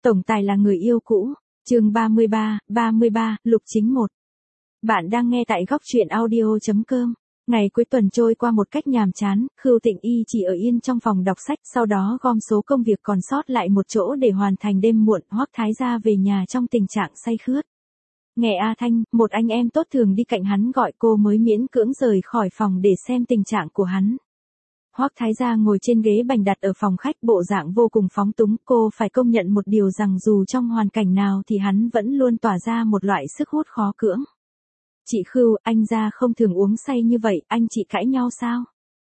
Tổng tài là người yêu cũ. Chương 33, Lục Chính 1. Bạn đang nghe tại góc truyện audio.com. Ngày cuối tuần trôi qua một cách nhàm chán, Khưu Tịnh Y chỉ ở yên trong phòng đọc sách, sau đó gom số công việc còn sót lại một chỗ để hoàn thành đêm muộn. Hoắc Thái Gia về nhà trong tình trạng say khướt. Nghe A Thanh, một anh em tốt thường đi cạnh hắn gọi cô mới miễn cưỡng rời khỏi phòng để xem tình trạng của hắn. Hoắc Thái Gia ngồi trên ghế bành đặt ở phòng khách, bộ dạng vô cùng phóng túng. Cô phải công nhận một điều rằng dù trong hoàn cảnh nào thì hắn vẫn luôn tỏa ra một loại sức hút khó cưỡng. Chị Khưu, anh Gia không thường uống say như vậy, anh chị cãi nhau sao?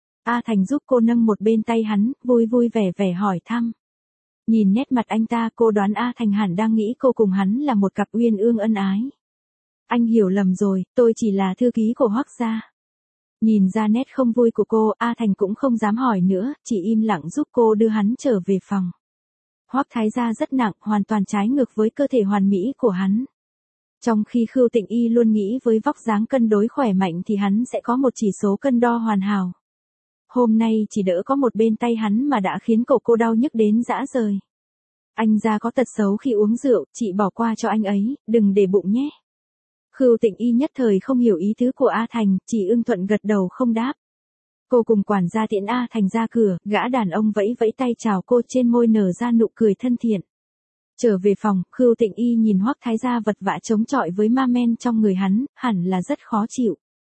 A Thành giúp cô nâng một bên tay hắn, vui vui vẻ vẻ hỏi thăm. Nhìn nét mặt anh ta, cô đoán A Thành hẳn đang nghĩ cô cùng hắn là một cặp uyên ương ân ái. Anh hiểu lầm rồi, tôi chỉ là thư ký của Hoắc gia. Nhìn ra nét không vui của cô, A Thành cũng không dám hỏi nữa, chỉ im lặng giúp cô đưa hắn trở về phòng. Hoắc Thái Gia rất nặng, hoàn toàn trái ngược với cơ thể hoàn mỹ của hắn. Trong khi Khưu Tịnh Y luôn nghĩ với vóc dáng cân đối khỏe mạnh thì hắn sẽ có một chỉ số cân đo hoàn hảo. Hôm nay chỉ đỡ có một bên tay hắn mà đã khiến cổ cô đau nhức đến rã rời. Anh Gia có tật xấu khi uống rượu, chị bỏ qua cho anh ấy, đừng để bụng nhé. Khưu Tịnh Y nhất thời không hiểu ý tứ của A Thành, chỉ ưng thuận gật đầu không đáp. Cô cùng quản gia tiễn A Thành ra cửa, gã đàn ông vẫy vẫy tay chào cô, trên môi nở ra nụ cười thân thiện. Trở về phòng, Khưu Tịnh Y nhìn Hoắc Thái Gia vật vã chống chọi với ma men trong người hắn, hẳn là rất khó chịu.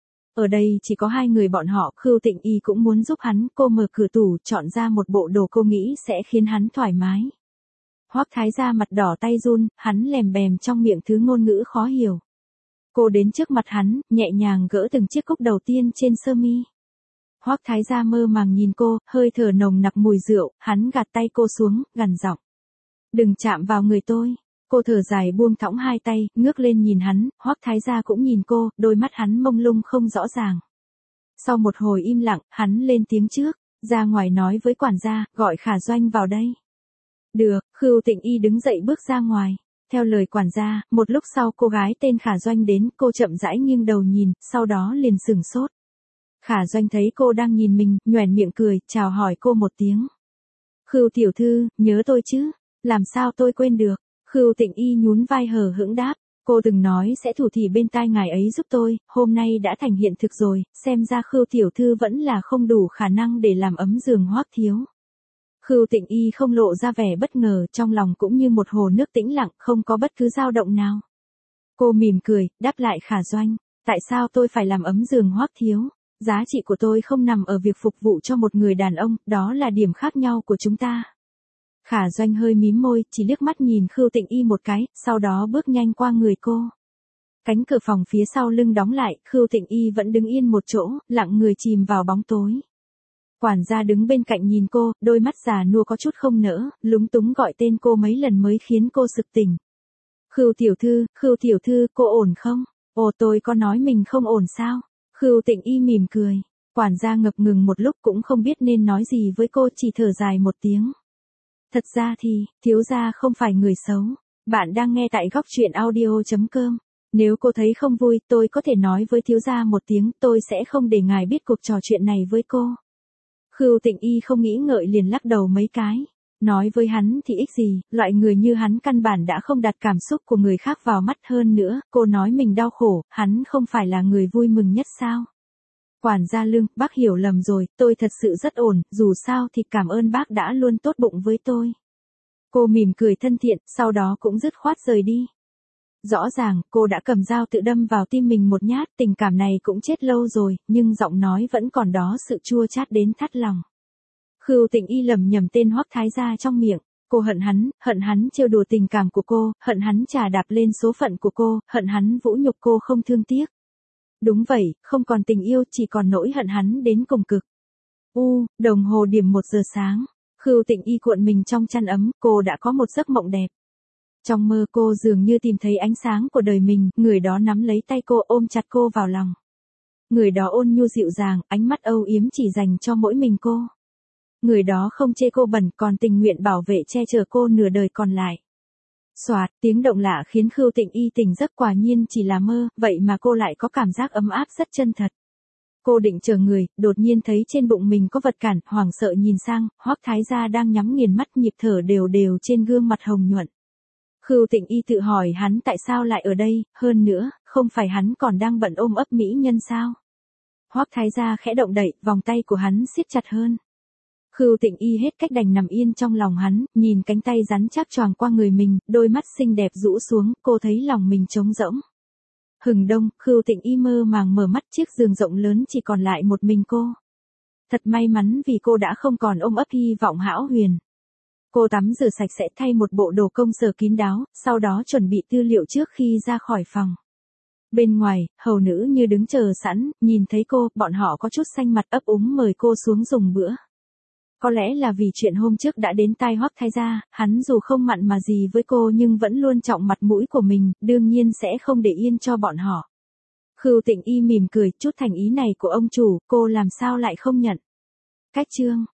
Ở đây chỉ có hai người bọn họ, Khưu Tịnh Y cũng muốn giúp hắn, cô mở cửa tủ, chọn ra một bộ đồ cô nghĩ sẽ khiến hắn thoải mái. Hoắc Thái Gia mặt đỏ tay run, hắn lèm bèm trong miệng thứ ngôn ngữ khó hiểu. Cô đến trước mặt hắn, nhẹ nhàng gỡ từng chiếc cúc đầu tiên trên sơ mi. Hoắc Thái Gia mơ màng nhìn cô, hơi thở nồng nặc mùi rượu, hắn gạt tay cô xuống, gằn giọng. Đừng chạm vào người tôi. Cô thở dài buông thõng hai tay, ngước lên nhìn hắn, Hoắc Thái Gia cũng nhìn cô, đôi mắt hắn mông lung không rõ ràng. Sau một hồi im lặng, hắn lên tiếng trước, ra ngoài nói với quản gia, gọi Khả Doanh vào đây. Được, Khưu Tịnh Y đứng dậy bước ra ngoài. Theo lời quản gia, một lúc sau cô gái tên Khả Doanh đến, cô chậm rãi nghiêng đầu nhìn, sau đó liền sửng sốt. Khả Doanh thấy cô đang nhìn mình, nhoẻn miệng cười, chào hỏi cô một tiếng. Khưu tiểu thư, nhớ tôi chứ? Làm sao tôi quên được? Khưu Tịnh Y nhún vai hờ hững đáp, cô từng nói sẽ thủ thỉ bên tai ngài ấy giúp tôi, hôm nay đã thành hiện thực rồi, xem ra Khưu tiểu thư vẫn là không đủ khả năng để làm ấm giường Hoắc thiếu. Khưu Tịnh Y không lộ ra vẻ bất ngờ, trong lòng cũng như một hồ nước tĩnh lặng, không có bất cứ dao động nào. Cô mỉm cười, đáp lại Khả Doanh, tại sao tôi phải làm ấm giường Hoắc thiếu? Giá trị của tôi không nằm ở việc phục vụ cho một người đàn ông, đó là điểm khác nhau của chúng ta. Khả Doanh hơi mím môi, chỉ liếc mắt nhìn Khưu Tịnh Y một cái, sau đó bước nhanh qua người cô. Cánh cửa phòng phía sau lưng đóng lại, Khưu Tịnh Y vẫn đứng yên một chỗ, lặng người chìm vào bóng tối. Quản gia đứng bên cạnh nhìn cô, đôi mắt già nua có chút không nỡ, lúng túng gọi tên cô mấy lần mới khiến cô sực tỉnh. Khưu tiểu thư, cô ổn không? Ồ, tôi có nói mình không ổn sao? Khưu Tịnh Y mỉm cười. Quản gia ngập ngừng một lúc cũng không biết nên nói gì với cô, chỉ thở dài một tiếng. Thật ra thì, thiếu gia không phải người xấu. Bạn đang nghe tại góc truyện audio.com. Nếu cô thấy không vui, tôi có thể nói với thiếu gia một tiếng, tôi sẽ không để ngài biết cuộc trò chuyện này với cô. Khưu Tịnh Y không nghĩ ngợi liền lắc đầu mấy cái. Nói với hắn thì ích gì, loại người như hắn căn bản đã không đặt cảm xúc của người khác vào mắt, hơn nữa, cô nói mình đau khổ, hắn không phải là người vui mừng nhất sao? Quản gia Lương, bác hiểu lầm rồi, tôi thật sự rất ổn, dù sao thì cảm ơn bác đã luôn tốt bụng với tôi. Cô mỉm cười thân thiện, sau đó cũng dứt khoát rời đi. Rõ ràng, cô đã cầm dao tự đâm vào tim mình một nhát, tình cảm này cũng chết lâu rồi, nhưng giọng nói vẫn còn đó sự chua chát đến thắt lòng. Khưu Tịnh Y lẩm nhẩm tên Hoắc Thái Gia trong miệng, cô hận hắn trêu đùa tình cảm của cô, hận hắn chà đạp lên số phận của cô, hận hắn vũ nhục cô không thương tiếc. Đúng vậy, không còn tình yêu, chỉ còn nỗi hận hắn đến cùng cực. Đồng hồ điểm 1 giờ sáng. Khưu Tịnh Y cuộn mình trong chăn ấm, cô đã có một giấc mộng đẹp. Trong mơ cô dường như tìm thấy ánh sáng của đời mình, người đó nắm lấy tay cô ôm chặt cô vào lòng. Người đó ôn nhu dịu dàng, ánh mắt âu yếm chỉ dành cho mỗi mình cô. Người đó không chê cô bẩn, còn tình nguyện bảo vệ che chở cô nửa đời còn lại. Xoạt, tiếng động lạ khiến Khưu Tịnh Y tỉnh giấc, quả nhiên chỉ là mơ, vậy mà cô lại có cảm giác ấm áp rất chân thật. Cô định chờ người, đột nhiên thấy trên bụng mình có vật cản, hoảng sợ nhìn sang, Hoắc Thái Gia đang nhắm nghiền mắt, nhịp thở đều đều trên gương mặt hồng nhuận. Khưu Tịnh Y tự hỏi hắn tại sao lại ở đây, hơn nữa, không phải hắn còn đang bận ôm ấp mỹ nhân sao? Hoắc Thái gia khẽ động đậy, vòng tay của hắn siết chặt hơn. Khưu Tịnh Y hết cách đành nằm yên trong lòng hắn, nhìn cánh tay rắn chắc choàng qua người mình, đôi mắt xinh đẹp rũ xuống, cô thấy lòng mình trống rỗng. Hừng đông, Khưu Tịnh Y mơ màng mở mắt, chiếc giường rộng lớn chỉ còn lại một mình cô. Thật may mắn vì cô đã không còn ôm ấp hy vọng hão huyền. Cô tắm rửa sạch sẽ, thay một bộ đồ công sở kín đáo, sau đó chuẩn bị tư liệu trước khi ra khỏi phòng. Bên ngoài, hầu nữ như đứng chờ sẵn, nhìn thấy cô, bọn họ có chút xanh mặt ấp úng mời cô xuống dùng bữa. Có lẽ là vì chuyện hôm trước đã đến tai Hoắc Thái gia, hắn dù không mặn mà gì với cô nhưng vẫn luôn trọng mặt mũi của mình, đương nhiên sẽ không để yên cho bọn họ. Khưu Tịnh Y mỉm cười, chút thành ý này của ông chủ, cô làm sao lại không nhận. Cách chương